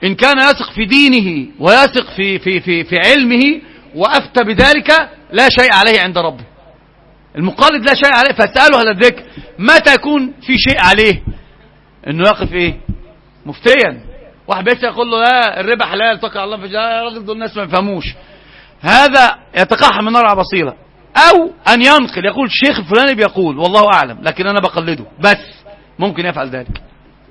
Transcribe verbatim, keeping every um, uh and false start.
إن كان يثق في دينه ويثق في, في, في, في علمه وأفتى بذلك لا شيء عليه عند ربه. المقلد لا شيء عليه، فاسأله أهل الذكر متى يكون في شيء عليه إنه يقف إيه مفتيا. واحد بيسأل يقول له لا الربا حلال توكل على الله، في يا راجل دول الناس ما يفهموش، هذا يتقحم من نار على بصيرة. أو أن ينقل يقول الشيخ الفلاني بيقول والله أعلم لكن أنا بقلده، بس ممكن يفعل ذلك.